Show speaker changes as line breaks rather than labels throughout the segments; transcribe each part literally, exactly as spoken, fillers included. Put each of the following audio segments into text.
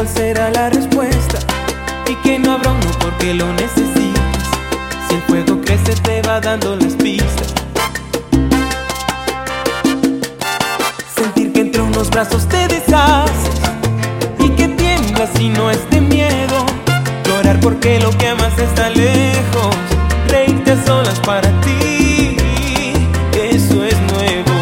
cuál será la respuesta y que no habrá uno porque lo necesitas. Si el fuego crece te va dando las pistas. Sentir que entre unos brazos te deshaces y que tiemblas y no es de miedo. Llorar porque lo que amas está lejos. Reírte a solas para ti, eso es nuevo.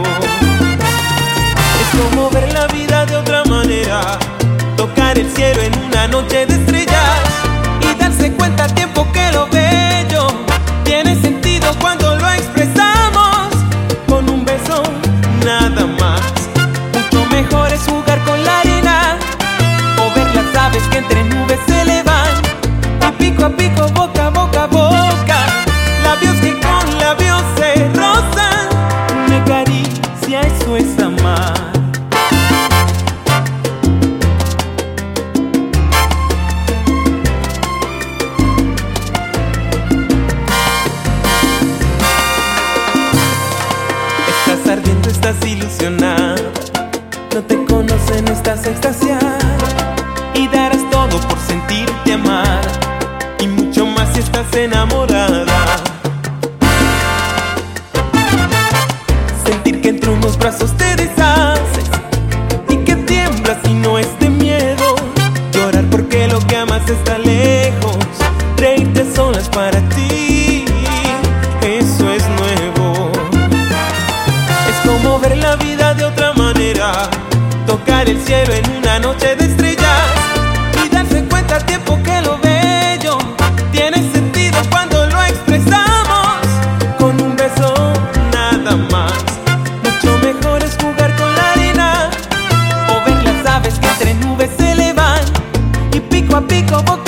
Es como ver la vida de otra manera, tocar el cielo en una noche de estrellas y darse cuenta a tiempo que lo bello tiene sentido cuando lo expresamos con un beso nada más. Mucho mejor es jugar con la arena o ver las aves que entre nubes se elevan y pico a pico, boca a boca a boca, labios que con labios se rozan. Una caricia, eso es amar. Estás ardiente, estás ilusionada, no te conocen, estás extasiada y darás todo por sentirte amada y mucho más si estás enamorada. Sentir que entre unos brazos te deshaces y que tiemblas y no es de miedo. Llorar porque lo que amas está lejos. Reírte a solas para ti, eso es nuevo. Es como ver la vida de otra manera, tocar el cielo en una noche de estrellas y darse cuenta a tiempo que lo bello tiene sentido cuando lo expresamos con un beso nada más. Mucho mejor es jugar con la arena o ver las aves que entre nubes se elevan y pico a pico, boca